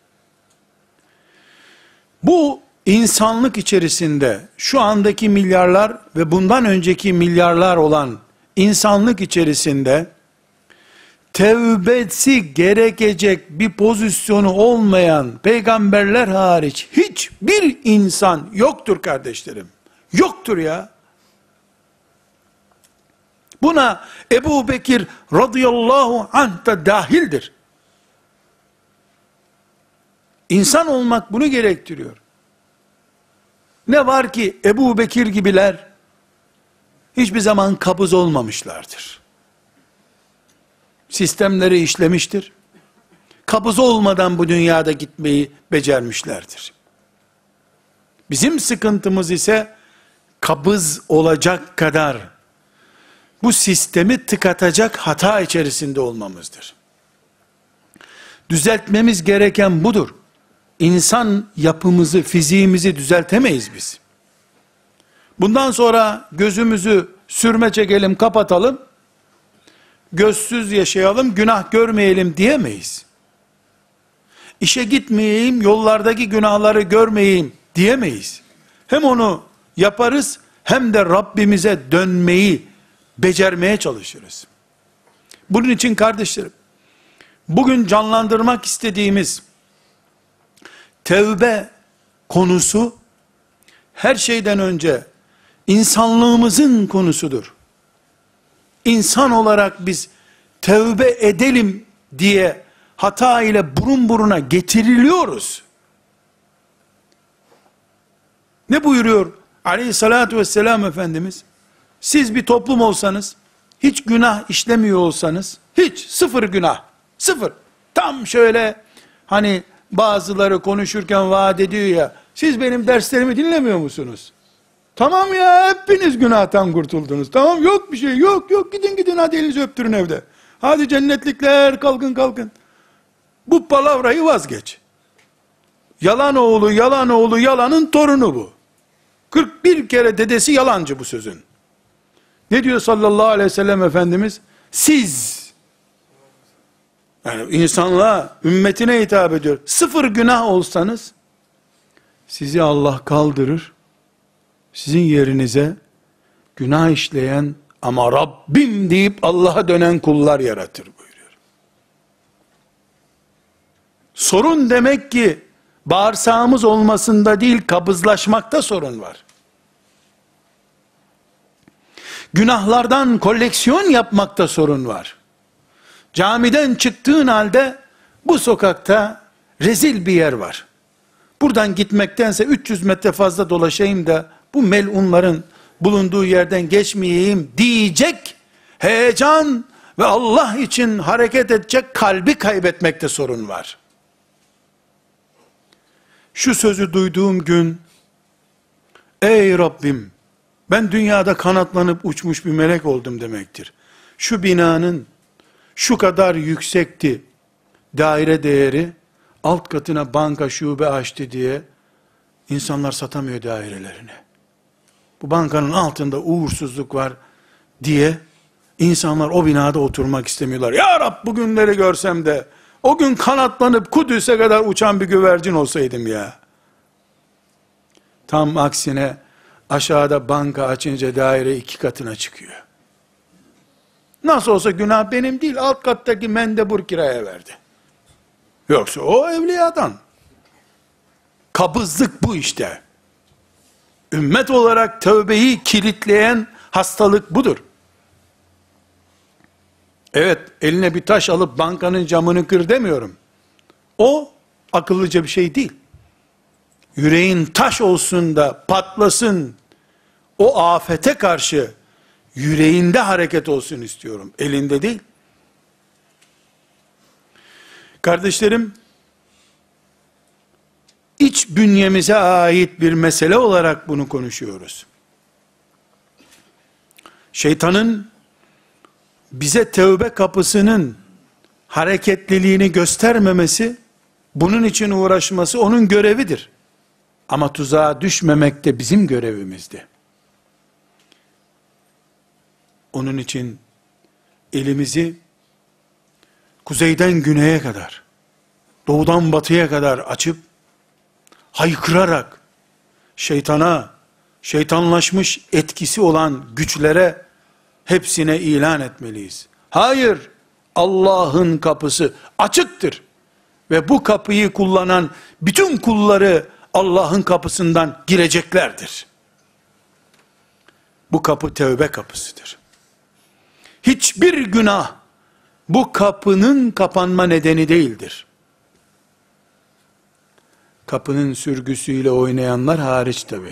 Bu insanlık içerisinde şu andaki milyarlar ve bundan önceki milyarlar olan insanlık içerisinde tevbesi gerekecek bir pozisyonu olmayan peygamberler hariç hiçbir insan yoktur kardeşlerim. Yoktur ya. Buna Ebu Bekir radıyallahu anh da dahildir. İnsan olmak bunu gerektiriyor. Ne var ki Ebu Bekir gibiler hiçbir zaman kabız olmamışlardır. Sistemleri işlemiştir. Kabız olmadan bu dünyada gitmeyi becermişlerdir. Bizim sıkıntımız ise kabız olacak kadar bu sistemi tıkatacak hata içerisinde olmamızdır. Düzeltmemiz gereken budur. İnsan yapımızı, fiziğimizi düzeltemeyiz biz. Bundan sonra gözümüzü sürme çekelim, kapatalım, gözsüz yaşayalım, günah görmeyelim diyemeyiz. İşe gitmeyeyim, yollardaki günahları görmeyeyim diyemeyiz. Hem onu yaparız, hem de Rabbimize dönmeyi becermeye çalışırız. Bunun için kardeşlerim, bugün canlandırmak istediğimiz tevbe konusu, her şeyden önce insanlığımızın konusudur. İnsan olarak biz tevbe edelim diye hata ile burun buruna getiriliyoruz. Ne buyuruyor Aleyhissalatu vesselam Efendimiz? Siz bir toplum olsanız, hiç günah işlemiyor olsanız, hiç, sıfır günah, sıfır. Tam şöyle, hani bazıları konuşurken vaat ediyor ya, siz benim derslerimi dinlemiyor musunuz? Tamam ya, hepiniz günahtan kurtuldunuz. Tamam, yok bir şey, yok, gidin hadi elinizi öptürün evde. Hadi cennetlikler, kalkın. Bu palavrayı vazgeç. Yalan oğlu, yalanın torunu bu. 41 kere dedesi yalancı bu sözün. Ne diyor sallallahu aleyhi ve sellem Efendimiz? Siz, yani insanlığa, ümmetine hitap ediyor. Sıfır günah olsanız, sizi Allah kaldırır, sizin yerinize günah işleyen ama Rabbim deyip Allah'a dönen kullar yaratır buyuruyor. Sorun demek ki bağırsağımız olmasında değil, kabızlaşmakta sorun var. Günahlardan koleksiyon yapmakta sorun var. Camiden çıktığın halde bu sokakta rezil bir yer var. Buradan gitmektense 300 metre fazla dolaşayım da bu melunların bulunduğu yerden geçmeyeyim diyecek heyecan ve Allah için hareket edecek kalbi kaybetmekte sorun var. Şu sözü duyduğum gün, ey Rabbim, ben dünyada kanatlanıp uçmuş bir melek oldum demektir. Şu binanın şu kadar yüksekti daire değeri, alt katına banka şube açtı diye insanlar satamıyor dairelerini. Bu bankanın altında uğursuzluk var diye insanlar o binada oturmak istemiyorlar. Ya Rab, bugünleri görsem de o gün kanatlanıp Kudüs'e kadar uçan bir güvercin olsaydım ya. Tam aksine aşağıda banka açınca daire 2 katına çıkıyor. Nasıl olsa günah benim değil, alt kattaki mendebur kiraya verdi. Yoksa o evliyadan. Kabızlık bu işte. Ümmet olarak tövbeyi kilitleyen hastalık budur. Evet, eline bir taş alıp bankanın camını kır demiyorum. O akıllıca bir şey değil. Yüreğin taş olsun da patlasın, o afete karşı yüreğinde hareket olsun istiyorum. Elinde değil. Kardeşlerim, iç bünyemize ait bir mesele olarak bunu konuşuyoruz. Şeytanın bize tövbe kapısının hareketliliğini göstermemesi, bunun için uğraşması onun görevidir. Ama tuzağa düşmemek de bizim görevimizdi. Onun için elimizi kuzeyden güneye kadar, doğudan batıya kadar açıp, haykırarak, şeytana, şeytanlaşmış etkisi olan güçlere, hepsine ilan etmeliyiz. Hayır, Allah'ın kapısı açıktır. Ve bu kapıyı kullanan bütün kulları Allah'ın kapısından gireceklerdir. Bu kapı tevbe kapısıdır. Hiçbir günah bu kapının kapanma nedeni değildir. Kapının sürgüsüyle oynayanlar hariç tabi.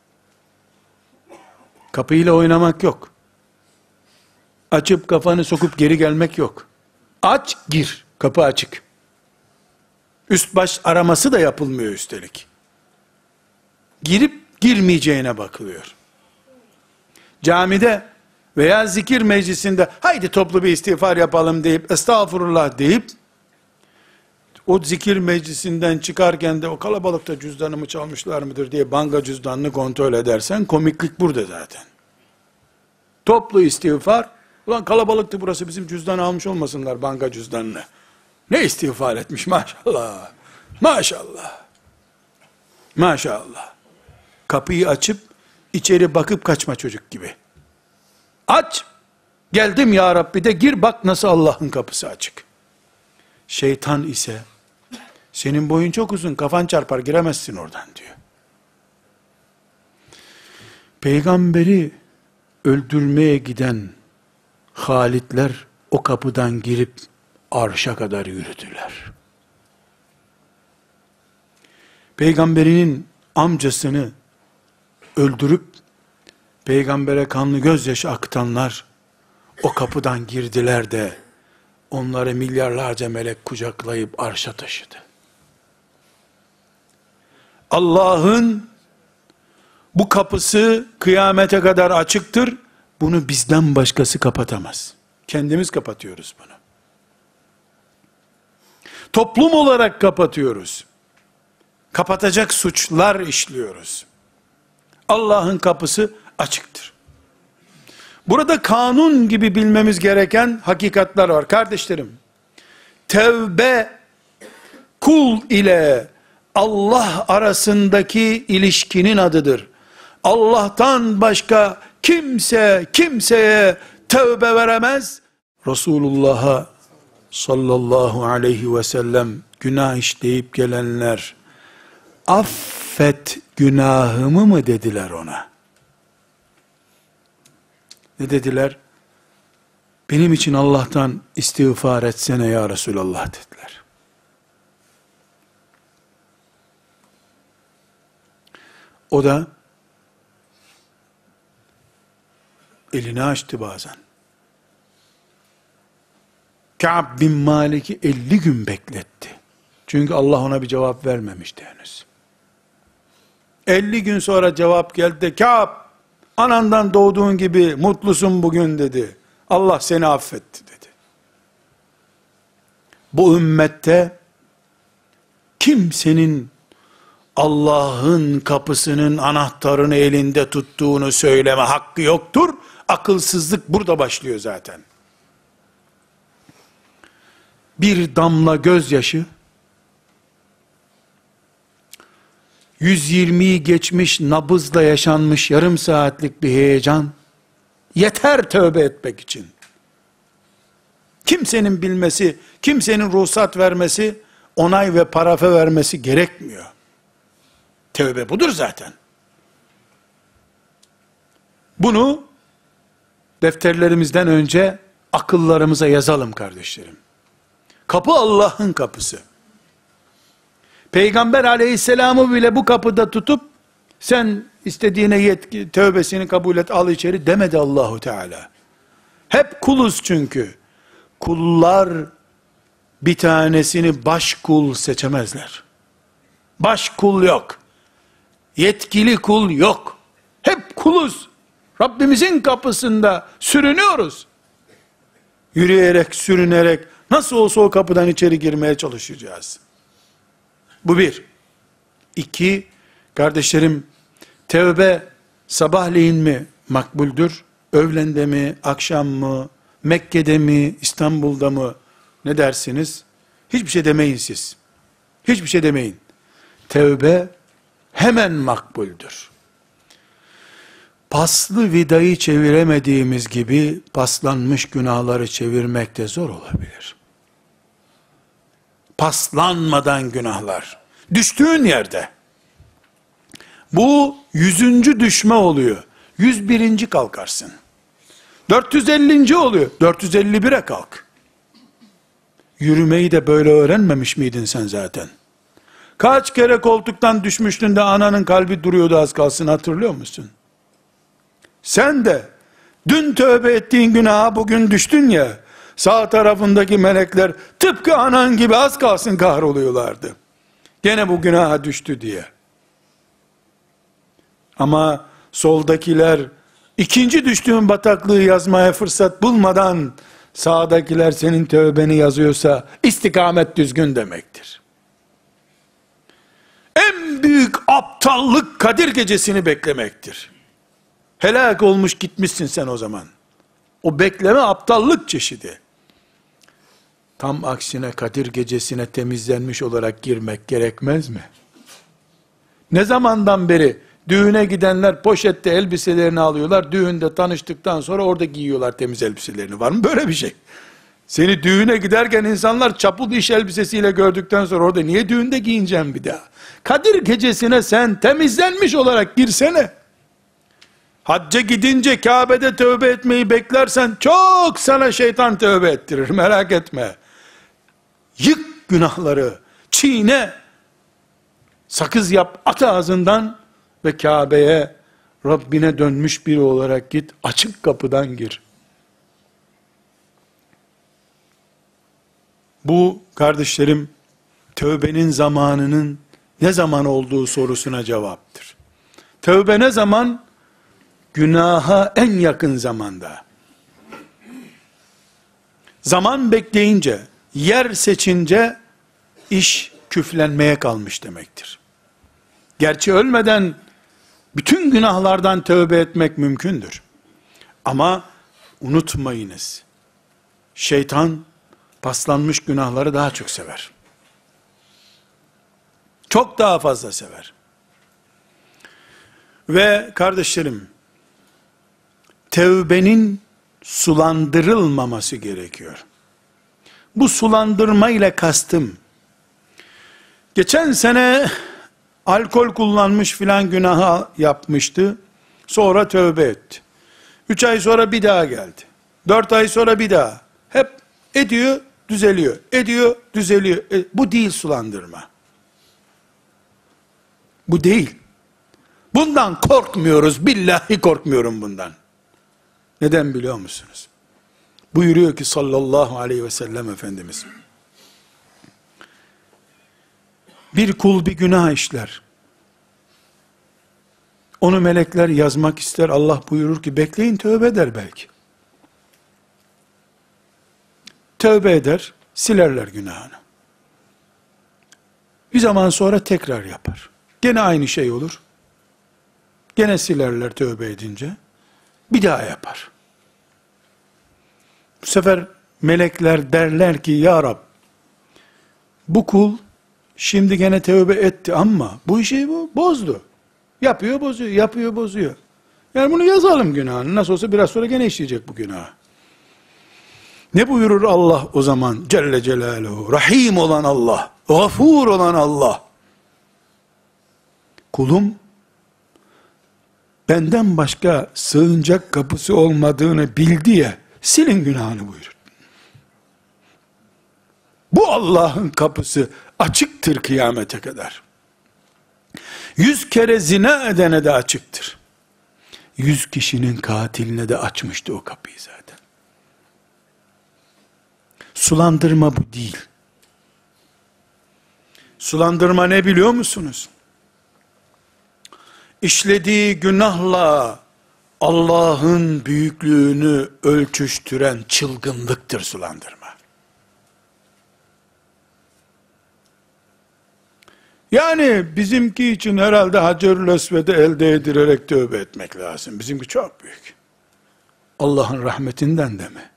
Kapıyla oynamak yok. Açıp kafanı sokup geri gelmek yok. Aç, gir. Kapı açık. Üst baş araması da yapılmıyor üstelik. Girip girmeyeceğine bakılıyor. Camide veya zikir meclisinde haydi toplu bir istiğfar yapalım deyip estağfurullah deyip o zikir meclisinden çıkarken de o kalabalıkta cüzdanımı çalmışlar mıdır diye banka cüzdanını kontrol edersen komiklik burada zaten. Toplu istiğfar, ulan kalabalıktı burası, bizim cüzdanı almış olmasınlar banka cüzdanını. Ne istiğfar etmiş maşallah. Maşallah. Maşallah. Kapıyı açıp içeri bakıp kaçma çocuk gibi. Aç. Geldim ya Rabbi de gir bak nasıl Allah'ın kapısı açık. Şeytan ise senin boyun çok uzun, kafan çarpar, giremezsin oradan diyor. Peygamberi öldürmeye giden Halitler o kapıdan girip arşa kadar yürüdüler. Peygamberinin amcasını öldürüp peygambere kanlı gözyaşı akıtanlar o kapıdan girdiler de onları milyarlarca melek kucaklayıp arşa taşıdı. Allah'ın bu kapısı kıyamete kadar açıktır. Bunu bizden başkası kapatamaz. Kendimiz kapatıyoruz bunu. Toplum olarak kapatıyoruz. Kapatacak suçlar işliyoruz. Allah'ın kapısı açıktır. Burada kanun gibi bilmemiz gereken hakikatler var. Kardeşlerim, tevbe kul ile Allah arasındaki ilişkinin adıdır. Allah'tan başka kimse kimseye tevbe veremez. Resulullah'a sallallahu aleyhi ve sellem günah işleyip gelenler affet günahımı mı dediler ona? Ne dediler? Benim için Allah'tan istiğfar etsene ya Resulallah dediler. O da elini açtı bazen. Ka'b bin Malik'i 50 gün bekletti. Çünkü Allah ona bir cevap vermemişti henüz. 50 gün sonra cevap geldi de Ka'b, anandan doğduğun gibi mutlusun bugün dedi. Allah seni affetti dedi. Bu ümmette kimsenin Allah'ın kapısının anahtarını elinde tuttuğunu söyleme hakkı yoktur. Akılsızlık burada başlıyor zaten. Bir damla gözyaşı, 120'yi geçmiş nabızla yaşanmış yarım saatlik bir heyecan, yeter tövbe etmek için. Kimsenin bilmesi, kimsenin ruhsat vermesi, onay ve parafe vermesi gerekmiyor. Tövbe budur zaten. Bunu defterlerimizden önce akıllarımıza yazalım kardeşlerim. Kapı Allah'ın kapısı. Peygamber aleyhisselamı bile bu kapıda tutup sen istediğine yetki, tövbesini kabul et, al içeri demedi Allahu Teala. Hep kuluz çünkü. Kullar bir tanesini baş kul seçemezler. Baş kul yok. Yetkili kul yok. Hep kuluz. Rabbimizin kapısında sürünüyoruz. Yürüyerek, sürünerek nasıl olsa o kapıdan içeri girmeye çalışacağız. Bu bir. İki, kardeşlerim, tevbe sabahleyin mi makbuldür? Öğlende mi, akşam mı, Mekke'de mi, İstanbul'da mı? Ne dersiniz? Hiçbir şey demeyin siz. Hiçbir şey demeyin. Tevbe hemen makbuldür. Paslı vidayı çeviremediğimiz gibi paslanmış günahları çevirmek de zor olabilir. Paslanmadan günahlar. Düştüğün yerde. Bu 100. düşme oluyor. 101. kalkarsın. 450. oluyor. 451'e kalk. Yürümeyi de böyle öğrenmemiş miydin sen zaten? Kaç kere koltuktan düşmüştün de ananın kalbi duruyordu az kalsın, hatırlıyor musun? Sen de dün tövbe ettiğin günaha bugün düştün ya, sağ tarafındaki melekler tıpkı anan gibi az kalsın kahroluyorlardı. Gene bu günaha düştü diye. Ama soldakiler ikinci düştüğün bataklığı yazmaya fırsat bulmadan sağdakiler senin tövbeni yazıyorsa istikamet düzgün demektir. En büyük aptallık Kadir gecesini beklemektir. Helak olmuş gitmişsin sen o zaman. O bekleme aptallık çeşidi. Tam aksine Kadir gecesine temizlenmiş olarak girmek gerekmez mi? Ne zamandan beri düğüne gidenler poşette elbiselerini alıyorlar, düğünde tanıştıktan sonra orada giyiyorlar temiz elbiselerini. Var mı böyle bir şey? Seni düğüne giderken insanlar çapul iş elbisesiyle gördükten sonra orada niye düğünde giyineceğim bir daha? Kadir gecesine sen temizlenmiş olarak girsene. Hacca gidince Kabe'de tövbe etmeyi beklersen çok sana şeytan tövbe ettirir, merak etme. Yık günahları, çiğne, sakız yap, at ağzından ve Kabe'ye Rabbine dönmüş biri olarak git, açık kapıdan gir. Bu kardeşlerim, tövbenin zamanının ne zaman olduğu sorusuna cevaptır. Tövbe ne zaman? Günaha en yakın zamanda. Zaman bekleyince, yer seçince, iş küflenmeye kalmış demektir. Gerçi ölmeden, bütün günahlardan tövbe etmek mümkündür. Ama, unutmayınız, şeytan, paslanmış günahları daha çok sever. Çok daha fazla sever. Ve kardeşlerim, tevbenin sulandırılmaması gerekiyor. Bu sulandırma ile kastım, geçen sene alkol kullanmış filan günahı yapmıştı, sonra tövbe etti. 3 ay sonra bir daha geldi. 4 ay sonra bir daha. Hep ediyor, düzeliyor. Ediyor, düzeliyor. Bu değil sulandırma. Bu değil. Bundan korkmuyoruz. Billahi korkmuyorum bundan. Neden biliyor musunuz? Buyuruyor ki sallallahu aleyhi ve sellem Efendimiz, bir kul bir günah işler. Onu melekler yazmak ister. Allah buyurur ki bekleyin, tövbe eder belki. Tövbe eder, silerler günahını. Bir zaman sonra tekrar yapar. Gene aynı şey olur. Gene silerler tövbe edince. Bir daha yapar. Bu sefer melekler derler ki ya Rab, bu kul şimdi gene tövbe etti ama bu işi bozdu. Yapıyor bozuyor, yapıyor bozuyor. Yani bunu yazalım günahını. Nasıl olsa biraz sonra gene işleyecek bu günahı. Ne buyurur Allah o zaman? Celle Celaluhu. Rahim olan Allah. Gafur olan Allah. Kulum, benden başka sığınacak kapısı olmadığını bil diye silin günahını buyurur. Bu Allah'ın kapısı açıktır kıyamete kadar. 100 kere zina edene de açıktır. 100 kişinin katiline de açmıştı o kapıyı zaten. Sulandırma bu değil. Sulandırma ne biliyor musunuz? İşlediği günahla Allah'ın büyüklüğünü ölçüştüren çılgınlıktır sulandırma. Yani bizimki için herhalde Hacer-ül Esved'i elde edilerek tövbe etmek lazım. Bizimki çok büyük. Allah'ın rahmetinden de mi?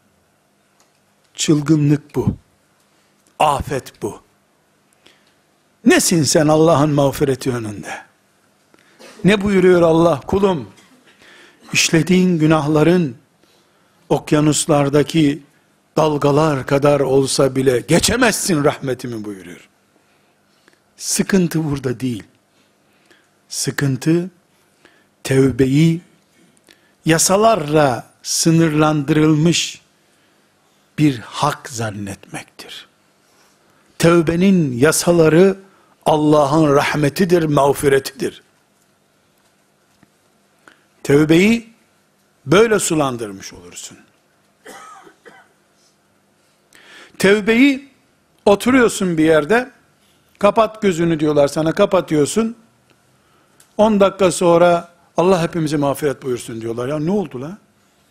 Çılgınlık bu. Afet bu. Nesin sen Allah'ın mağfireti önünde? Ne buyuruyor Allah? Kulum, işlediğin günahların okyanuslardaki dalgalar kadar olsa bile geçemezsin rahmetimi buyuruyor. Sıkıntı burada değil. Sıkıntı tevbeyi yasalarla sınırlandırılmış bir hak zannetmektir. Tevbenin yasaları Allah'ın rahmetidir, mağfiretidir. Tevbeyi böyle sulandırmış olursun. Tevbeyi oturuyorsun bir yerde, kapat gözünü diyorlar sana, kapatıyorsun. 10 dakika sonra Allah hepimize mağfiret buyursun diyorlar. Ya ne oldu la?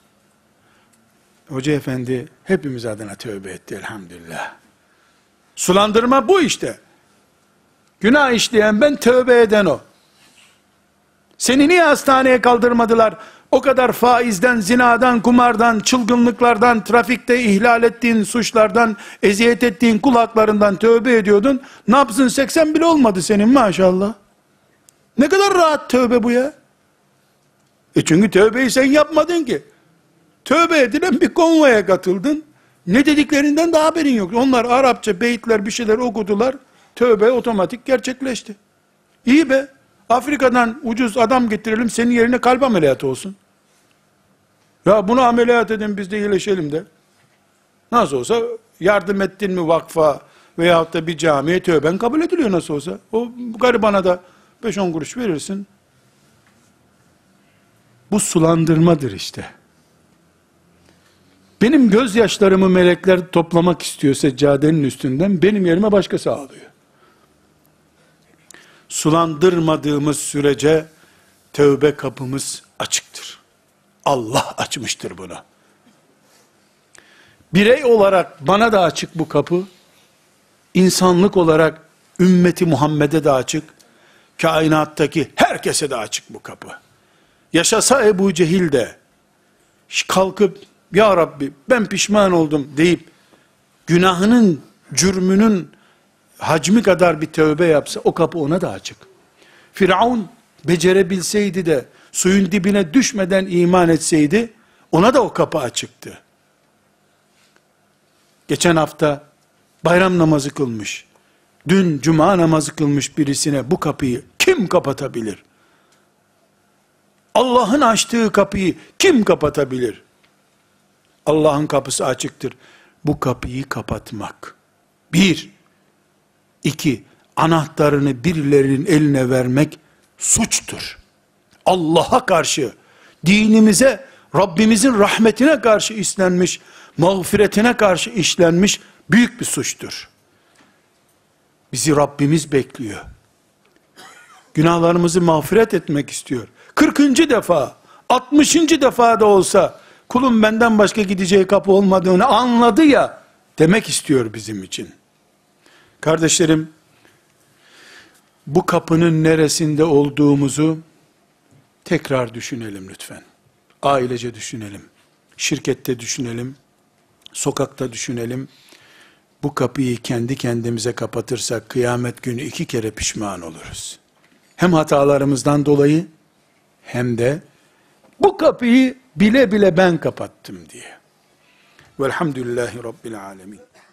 Hoca efendi hepimiz adına tövbe etti elhamdülillah. Sulandırma bu işte. Günah işleyen ben, tövbe eden o. Seni niye hastaneye kaldırmadılar? O kadar faizden, zinadan, kumardan, çılgınlıklardan, trafikte ihlal ettiğin suçlardan, eziyet ettiğin kul haklarından tövbe ediyordun. Nabzın 80 bile olmadı senin maşallah. Ne kadar rahat tövbe bu ya. Çünkü tövbeyi sen yapmadın ki. Tövbe edilen bir konvoya katıldın. Ne dediklerinden de haberin yok. Onlar Arapça beyitler bir şeyler okudular. Tövbe otomatik gerçekleşti. İyi be. Afrika'dan ucuz adam getirelim, senin yerine kalp ameliyatı olsun. Ya bunu ameliyat edin, biz de iyileşelim de. Nasıl olsa yardım ettin mi vakfa veyahut da bir camiye, tövben kabul ediliyor nasıl olsa. O garibana da 5-10 kuruş verirsin. Bu sulandırmadır işte. Benim gözyaşlarımı melekler toplamak istiyor seccadenin üstünden, benim yerime başkası ağlıyor. Sulandırmadığımız sürece tövbe kapımız açıktır. Allah açmıştır bunu. Birey olarak bana da açık bu kapı. İnsanlık olarak ümmeti Muhammed'e de açık. Kainattaki herkese de açık bu kapı. Yaşasa Ebu Cehil de kalkıp ya Rabbi ben pişman oldum deyip günahının, cürmünün hacmi kadar bir tövbe yapsa o kapı ona da açık. Firavun becerebilseydi de suyun dibine düşmeden iman etseydi ona da o kapı açıktı. Geçen hafta bayram namazı kılmış, dün cuma namazı kılmış birisine bu kapıyı kim kapatabilir? Allah'ın açtığı kapıyı kim kapatabilir? Allah'ın kapısı açıktır. Bu kapıyı kapatmak. 1. 2. Anahtarını birilerinin eline vermek suçtur. Allah'a karşı, dinimize Rabbimizin rahmetine karşı işlenmiş, mağfiretine karşı işlenmiş büyük bir suçtur. Bizi Rabbimiz bekliyor. Günahlarımızı mağfiret etmek istiyor. 40. defa, 60. defa da olsa, kulum benden başka gideceği kapı olmadığını anladı ya, demek istiyor bizim için. Kardeşlerim, bu kapının neresinde olduğumuzu tekrar düşünelim lütfen. Ailece düşünelim. Şirkette düşünelim. Sokakta düşünelim. Bu kapıyı kendi kendimize kapatırsak kıyamet günü 2 kere pişman oluruz. Hem hatalarımızdan dolayı hem de bu kapıyı bile bile ben kapattım diye. Velhamdülillahi Rabbil alemin.